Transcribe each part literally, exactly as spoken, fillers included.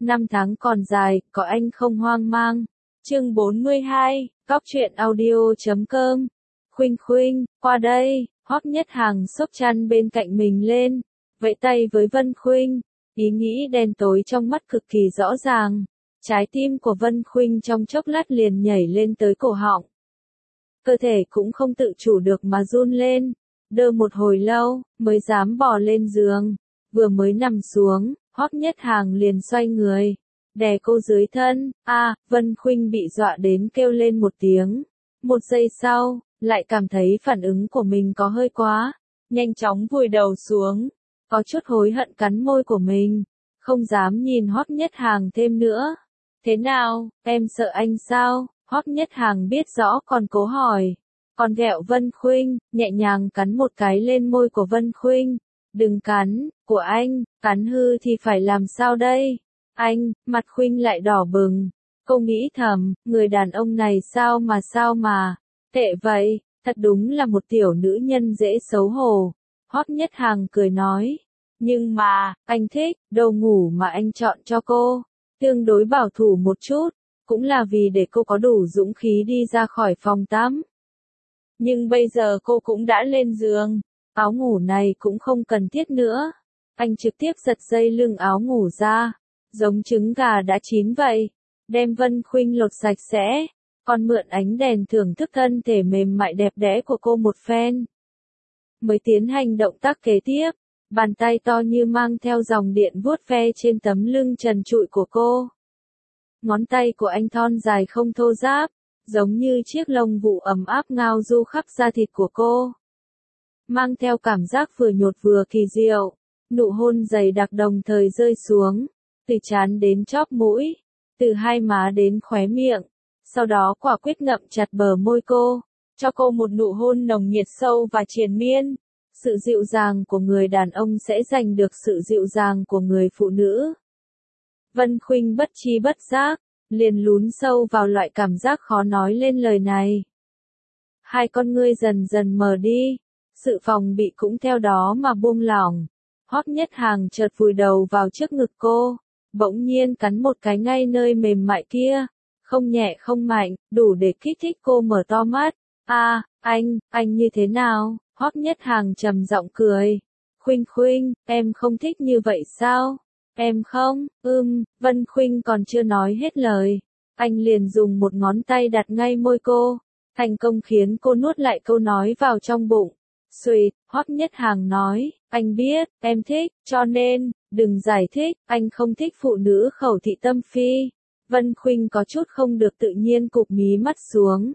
Năm tháng còn dài, có anh không hoang mang. Chương bốn mươi hai, Cóc truyện audio chấm com. Khuynh Khuynh, qua đây. Hoắc Nhất Hàng xốc chăn bên cạnh mình lên, vẫy tay với Vân Khuynh, ý nghĩ đen tối trong mắt cực kỳ rõ ràng. Trái tim của Vân Khuynh trong chốc lát liền nhảy lên tới cổ họng. Cơ thể cũng không tự chủ được mà run lên, đơ một hồi lâu, mới dám bò lên giường. Vừa mới nằm xuống, Hoắc Nhất Hàng liền xoay người, đè cô dưới thân. A, à, Vân Khuynh bị dọa đến kêu lên một tiếng. Một giây sau, lại cảm thấy phản ứng của mình có hơi quá, nhanh chóng vùi đầu xuống, có chút hối hận cắn môi của mình, không dám nhìn Hoắc Nhất Hàng thêm nữa. Thế nào, em sợ anh sao? Hoắc Nhất Hàng biết rõ còn cố hỏi, còn ghẹo Vân Khuynh, nhẹ nhàng cắn một cái lên môi của Vân Khuynh. Đừng cắn, của anh, cắn hư thì phải làm sao đây? Anh, mặt Khuynh lại đỏ bừng. Cô nghĩ thầm, người đàn ông này sao mà sao mà, tệ vậy, thật đúng là một tiểu nữ nhân dễ xấu hổ. Hoắc Nhất Hàng cười nói, nhưng mà, anh thích, đồ ngủ mà anh chọn cho cô, tương đối bảo thủ một chút, cũng là vì để cô có đủ dũng khí đi ra khỏi phòng tắm. Nhưng bây giờ cô cũng đã lên giường, áo ngủ này cũng không cần thiết nữa. Anh trực tiếp giật dây lưng áo ngủ ra, giống trứng gà đã chín vậy, đem Vân Khuynh lột sạch sẽ, còn mượn ánh đèn thưởng thức thân thể mềm mại đẹp đẽ của cô một phen. Mới tiến hành động tác kế tiếp, bàn tay to như mang theo dòng điện vuốt ve trên tấm lưng trần trụi của cô. Ngón tay của anh thon dài không thô ráp, giống như chiếc lông vũ ấm áp ngao du khắp da thịt của cô. Mang theo cảm giác vừa nhột vừa kỳ diệu, nụ hôn dày đặc đồng thời rơi xuống, từ trán đến chóp mũi, từ hai má đến khóe miệng, sau đó quả quyết ngậm chặt bờ môi cô, cho cô một nụ hôn nồng nhiệt sâu và triền miên. Sự dịu dàng của người đàn ông sẽ giành được sự dịu dàng của người phụ nữ. Vân Khuynh bất tri bất giác, liền lún sâu vào loại cảm giác khó nói lên lời này. Hai con ngươi dần dần mờ đi, sự phòng bị cũng theo đó mà buông lỏng. Hoắc Nhất Hàng chợt vùi đầu vào trước ngực cô, bỗng nhiên cắn một cái ngay nơi mềm mại kia, không nhẹ không mạnh, đủ để kích thích cô mở to mắt. A, à, anh, anh như thế nào? Hoắc Nhất Hàng trầm giọng cười. Khuynh Khuynh, em không thích như vậy sao? Em không, ưm, Vân Khuynh còn chưa nói hết lời. Anh liền dùng một ngón tay đặt ngay môi cô, thành công khiến cô nuốt lại câu nói vào trong bụng. Xuyệt, Hoắc Nhất Hàng nói, anh biết, em thích, cho nên, đừng giải thích, anh không thích phụ nữ khẩu thị tâm phi. Vân Khuynh có chút không được tự nhiên cụp mí mắt xuống.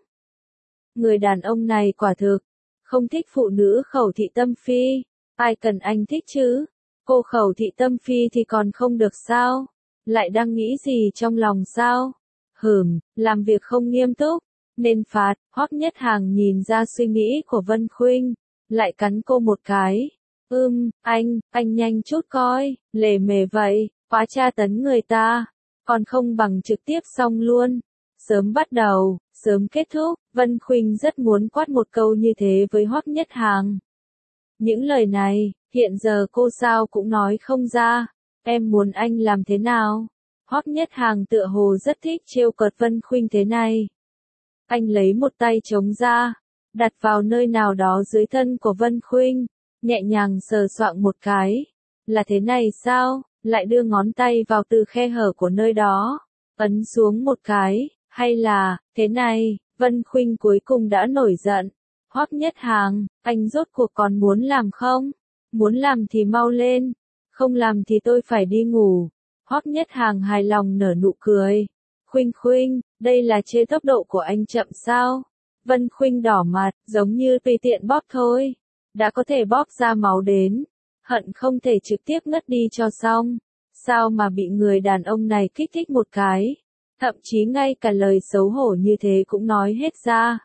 Người đàn ông này quả thực không thích phụ nữ khẩu thị tâm phi, ai cần anh thích chứ? Cô khẩu thị tâm phi thì còn không được sao? Lại đang nghĩ gì trong lòng sao? Hừm, làm việc không nghiêm túc, nên phạt. Hoắc Nhất Hàng nhìn ra suy nghĩ của Vân Khuynh, lại cắn cô một cái. Ưm, anh, anh nhanh chút coi, lề mề vậy, quá tra tấn người ta, còn không bằng trực tiếp xong luôn. Sớm bắt đầu, sớm kết thúc. Vân Khuynh rất muốn quát một câu như thế với Hoắc Nhất Hàng. Những lời này, hiện giờ cô sao cũng nói không ra. Em muốn anh làm thế nào? Hoắc Nhất Hàng tựa hồ rất thích trêu cợt Vân Khuynh thế này. Anh lấy một tay trống ra, đặt vào nơi nào đó dưới thân của Vân Khuynh, nhẹ nhàng sờ soạng một cái. Là thế này sao? Lại đưa ngón tay vào từ khe hở của nơi đó, ấn xuống một cái, hay là, thế này? Vân Khuynh cuối cùng đã nổi giận. Hoắc Nhất Hàng, anh rốt cuộc còn muốn làm không? Muốn làm thì mau lên, không làm thì tôi phải đi ngủ. Hoắc Nhất Hàng hài lòng nở nụ cười. Khuynh Khuynh, đây là chê tốc độ của anh chậm sao? Vân Khuynh đỏ mặt, giống như tùy tiện bóp thôi, đã có thể bóp ra máu đến, hận không thể trực tiếp ngất đi cho xong. Sao mà bị người đàn ông này kích thích một cái, thậm chí ngay cả lời xấu hổ như thế cũng nói hết ra.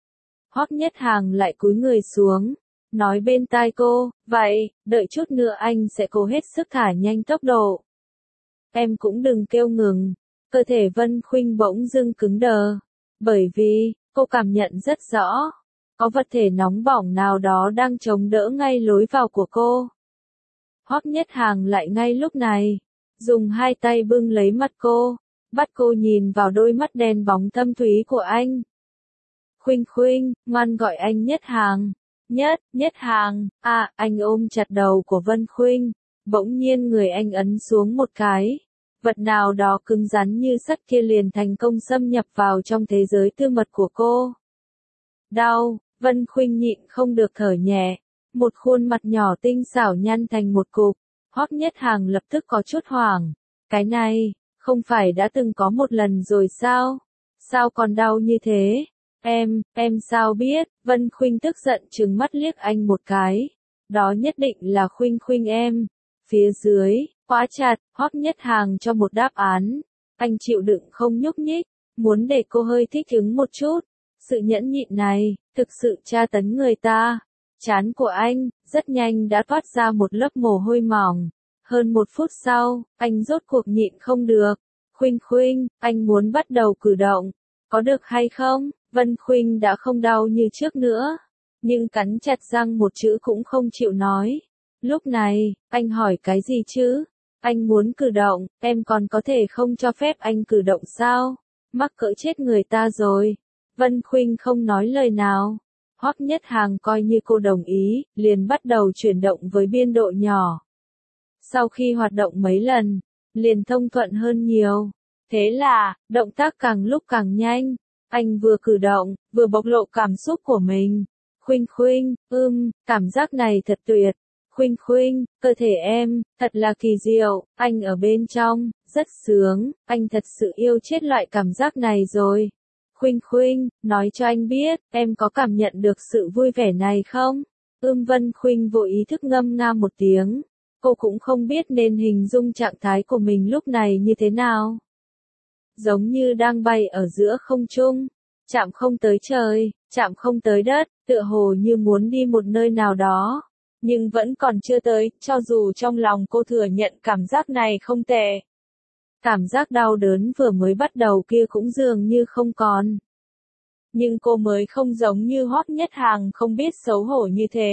Hoắc Nhất Hàng lại cúi người xuống, nói bên tai cô, vậy, đợi chút nữa anh sẽ cố hết sức thả nhanh tốc độ. Em cũng đừng kêu ngừng. Cơ thể Vân Khuynh bỗng dưng cứng đờ, bởi vì, cô cảm nhận rất rõ, có vật thể nóng bỏng nào đó đang chống đỡ ngay lối vào của cô. Hoắc Nhất Hàng lại ngay lúc này, dùng hai tay bưng lấy mắt cô, bắt cô nhìn vào đôi mắt đen bóng thâm thúy của anh. Khuynh Khuynh, ngoan gọi anh Nhất Hàng. Nhất, Nhất Hàng, à, anh ôm chặt đầu của Vân Khuynh, bỗng nhiên người anh ấn xuống một cái. Vật nào đó cứng rắn như sắt kia liền thành công xâm nhập vào trong thế giới tư mật của cô. Đau, Vân Khuynh nhịn không được thở nhẹ, một khuôn mặt nhỏ tinh xảo nhăn thành một cục. Hoắc Nhất Hàng lập tức có chút hoảng, cái này, không phải đã từng có một lần rồi sao? Sao còn đau như thế? Em, em sao biết? Vân Khuynh tức giận trừng mắt liếc anh một cái. Đó nhất định là Khuynh Khuynh em. Phía dưới, khóa chặt, Hoắc Nhất Hàng cho một đáp án. Anh chịu đựng không nhúc nhích, muốn để cô hơi thích ứng một chút. Sự nhẫn nhịn này, thực sự tra tấn người ta. Trán của anh, rất nhanh đã toát ra một lớp mồ hôi mỏng. Hơn một phút sau, anh rốt cuộc nhịn không được. Khuynh Khuynh, anh muốn bắt đầu cử động. Có được hay không? Vân Khuynh đã không đau như trước nữa. Nhưng cắn chặt răng một chữ cũng không chịu nói. Lúc này, anh hỏi cái gì chứ? Anh muốn cử động, em còn có thể không cho phép anh cử động sao? Mắc cỡ chết người ta rồi. Vân Khuynh không nói lời nào. Hoắc Nhất Hàng coi như cô đồng ý, liền bắt đầu chuyển động với biên độ nhỏ. Sau khi hoạt động mấy lần, liền thông thuận hơn nhiều. Thế là, động tác càng lúc càng nhanh. Anh vừa cử động, vừa bộc lộ cảm xúc của mình. Khuynh Khuynh, ưm, cảm giác này thật tuyệt. Khuynh Khuynh, cơ thể em, thật là kỳ diệu, anh ở bên trong, rất sướng, anh thật sự yêu chết loại cảm giác này rồi. Khuynh Khuynh, nói cho anh biết, em có cảm nhận được sự vui vẻ này không? Ưm Vân Khuynh vô ý thức ngâm nga một tiếng. Cô cũng không biết nên hình dung trạng thái của mình lúc này như thế nào. Giống như đang bay ở giữa không trung, chạm không tới trời, chạm không tới đất, tựa hồ như muốn đi một nơi nào đó. Nhưng vẫn còn chưa tới, cho dù trong lòng cô thừa nhận cảm giác này không tệ. Cảm giác đau đớn vừa mới bắt đầu kia cũng dường như không còn. Nhưng cô mới không giống như Hoắc Nhất Hàng không biết xấu hổ như thế.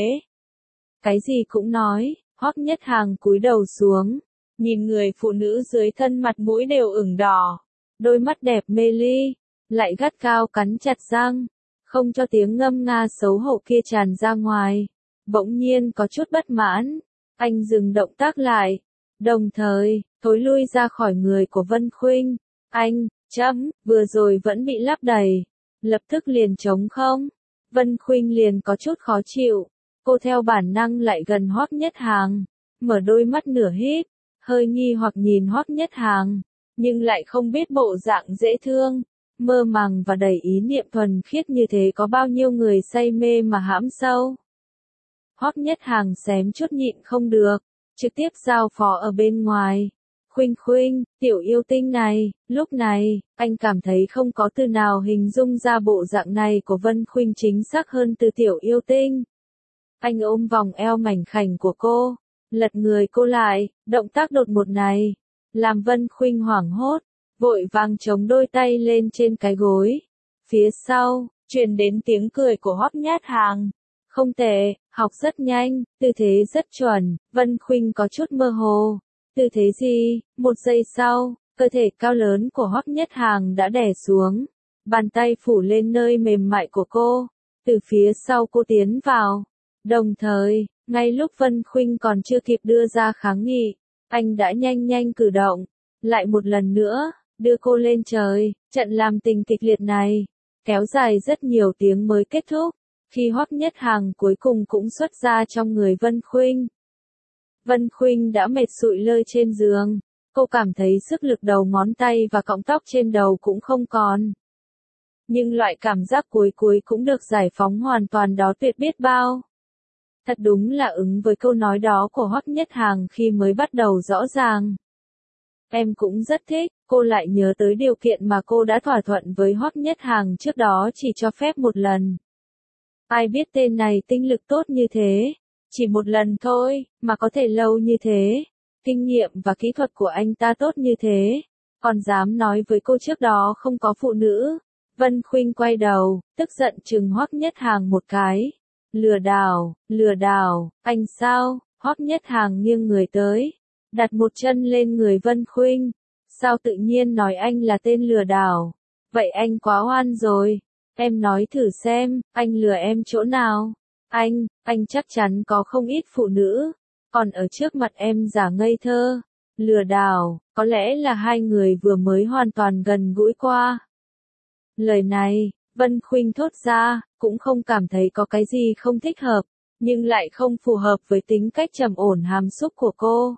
Cái gì cũng nói, Hoắc Nhất Hàng cúi đầu xuống, nhìn người phụ nữ dưới thân mặt mũi đều ửng đỏ, đôi mắt đẹp mê ly, lại gắt gao cắn chặt răng, không cho tiếng ngâm nga xấu hổ kia tràn ra ngoài. Bỗng nhiên có chút bất mãn, anh dừng động tác lại, đồng thời, thối lui ra khỏi người của Vân Khuynh. Anh, chấm, vừa rồi vẫn bị lấp đầy, lập tức liền trống không. Vân Khuynh liền có chút khó chịu, cô theo bản năng lại gần Hoắc Nhất Hàng, mở đôi mắt nửa híp, hơi nghi hoặc nhìn Hoắc Nhất Hàng, nhưng lại không biết bộ dạng dễ thương, mơ màng và đầy ý niệm thuần khiết như thế có bao nhiêu người say mê mà hãm sâu. Hoắc Nhất Hàng xém chút nhịn không được, trực tiếp giao phó ở bên ngoài. Khuynh Khuynh, tiểu yêu tinh này, lúc này, anh cảm thấy không có từ nào hình dung ra bộ dạng này của Vân Khuynh chính xác hơn từ tiểu yêu tinh. Anh ôm vòng eo mảnh khảnh của cô, lật người cô lại, động tác đột ngột này, làm Vân Khuynh hoảng hốt, vội vàng chống đôi tay lên trên cái gối. Phía sau, truyền đến tiếng cười của Hoắc Nhất Hàng. Không tệ, học rất nhanh, tư thế rất chuẩn, Vân Khuynh có chút mơ hồ. Tư thế gì? Một giây sau, cơ thể cao lớn của Hoắc Nhất Hàng đã đè xuống, bàn tay phủ lên nơi mềm mại của cô, từ phía sau cô tiến vào. Đồng thời, ngay lúc Vân Khuynh còn chưa kịp đưa ra kháng nghị, anh đã nhanh nhanh cử động, lại một lần nữa, đưa cô lên trời. Trận làm tình kịch liệt này, kéo dài rất nhiều tiếng mới kết thúc, khi Hoắc Nhất Hàng cuối cùng cũng xuất ra trong người Vân Khuynh. Vân Khuynh đã mệt sụi lơ trên giường, cô cảm thấy sức lực đầu ngón tay và cọng tóc trên đầu cũng không còn. Nhưng loại cảm giác cuối cuối cũng được giải phóng hoàn toàn đó tuyệt biết bao. Thật đúng là ứng với câu nói đó của Hoắc Nhất Hàng khi mới bắt đầu rõ ràng. Em cũng rất thích, cô lại nhớ tới điều kiện mà cô đã thỏa thuận với Hoắc Nhất Hàng trước đó chỉ cho phép một lần. Ai biết tên này tinh lực tốt như thế, chỉ một lần thôi, mà có thể lâu như thế. Kinh nghiệm và kỹ thuật của anh ta tốt như thế, còn dám nói với cô trước đó không có phụ nữ. Vân Khuynh quay đầu, tức giận trừng Hoắc Nhất Hàng một cái. Lừa đảo, lừa đảo, anh sao? Hoắc Nhất Hàng nghiêng người tới, đặt một chân lên người Vân Khuynh. Sao tự nhiên nói anh là tên lừa đảo? Vậy anh quá oan rồi. Em nói thử xem, anh lừa em chỗ nào? Anh, anh chắc chắn có không ít phụ nữ, còn ở trước mặt em giả ngây thơ. Lừa đảo, có lẽ là hai người vừa mới hoàn toàn gần gũi qua. Lời này, Vân Khuynh thốt ra, cũng không cảm thấy có cái gì không thích hợp, nhưng lại không phù hợp với tính cách trầm ổn hàm xúc của cô.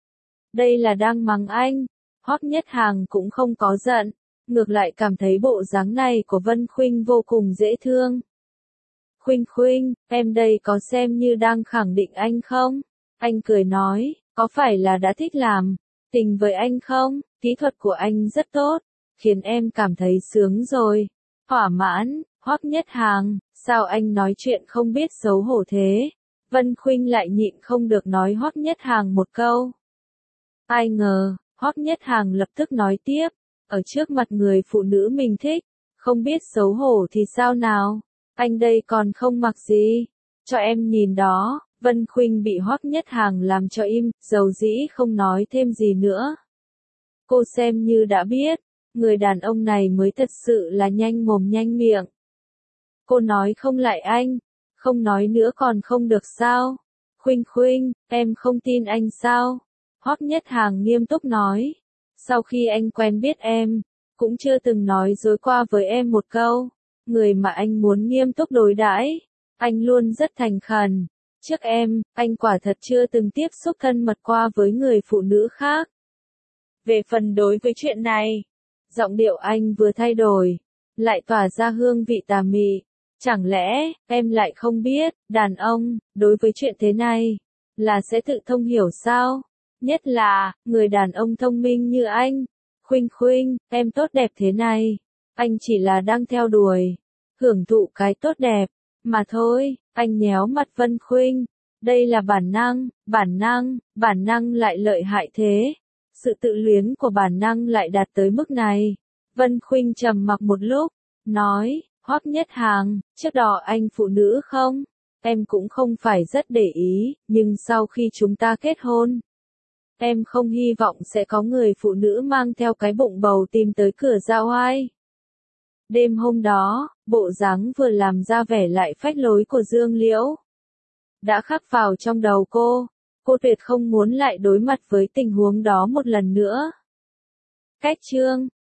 Đây là đang mắng anh. Hoắc Nhất Hàng cũng không có giận, ngược lại cảm thấy bộ dáng này của Vân Khuynh vô cùng dễ thương. Khuynh Khuynh, em đây có xem như đang khẳng định anh không? Anh cười nói, có phải là đã thích làm tình với anh không? Kỹ thuật của anh rất tốt, khiến em cảm thấy sướng rồi. Thỏa mãn. Hoắc Nhất Hàng, sao anh nói chuyện không biết xấu hổ thế? Vân Khuynh lại nhịn không được nói Hoắc Nhất Hàng một câu. Ai ngờ, Hoắc Nhất Hàng lập tức nói tiếp, ở trước mặt người phụ nữ mình thích, không biết xấu hổ thì sao nào? Anh đây còn không mặc gì, cho em nhìn đó. Vân Khuynh bị Hoắc Nhất Hàng làm cho im, dầu dĩ không nói thêm gì nữa. Cô xem như đã biết, người đàn ông này mới thật sự là nhanh mồm nhanh miệng. Cô nói không lại anh, không nói nữa còn không được sao? Khuynh Khuynh, em không tin anh sao? Hoắc Nhất Hàng nghiêm túc nói, sau khi anh quen biết em, cũng chưa từng nói dối qua với em một câu. Người mà anh muốn nghiêm túc đối đãi, anh luôn rất thành khẩn. Trước em, anh quả thật chưa từng tiếp xúc thân mật qua với người phụ nữ khác. Về phần đối với chuyện này, giọng điệu anh vừa thay đổi, lại tỏa ra hương vị tà mị. Chẳng lẽ, em lại không biết, đàn ông, đối với chuyện thế này, là sẽ tự thông hiểu sao? Nhất là, người đàn ông thông minh như anh. Khuynh Khuynh, em tốt đẹp thế này, anh chỉ là đang theo đuổi, hưởng thụ cái tốt đẹp, mà thôi. Anh nhéo mặt Vân Khuynh, đây là bản năng, bản năng, bản năng lại lợi hại thế. Sự tự luyến của bản năng lại đạt tới mức này. Vân Khuynh trầm mặc một lúc, nói, Hoắc Nhất Hàng, trước đó anh phụ nữ không? Em cũng không phải rất để ý, nhưng sau khi chúng ta kết hôn, em không hy vọng sẽ có người phụ nữ mang theo cái bụng bầu tìm tới cửa ra oai. Đêm hôm đó, bộ dáng vừa làm ra vẻ lại phách lối của Dương Liễu đã khắc vào trong đầu cô. Cô tuyệt không muốn lại đối mặt với tình huống đó một lần nữa. Cách chương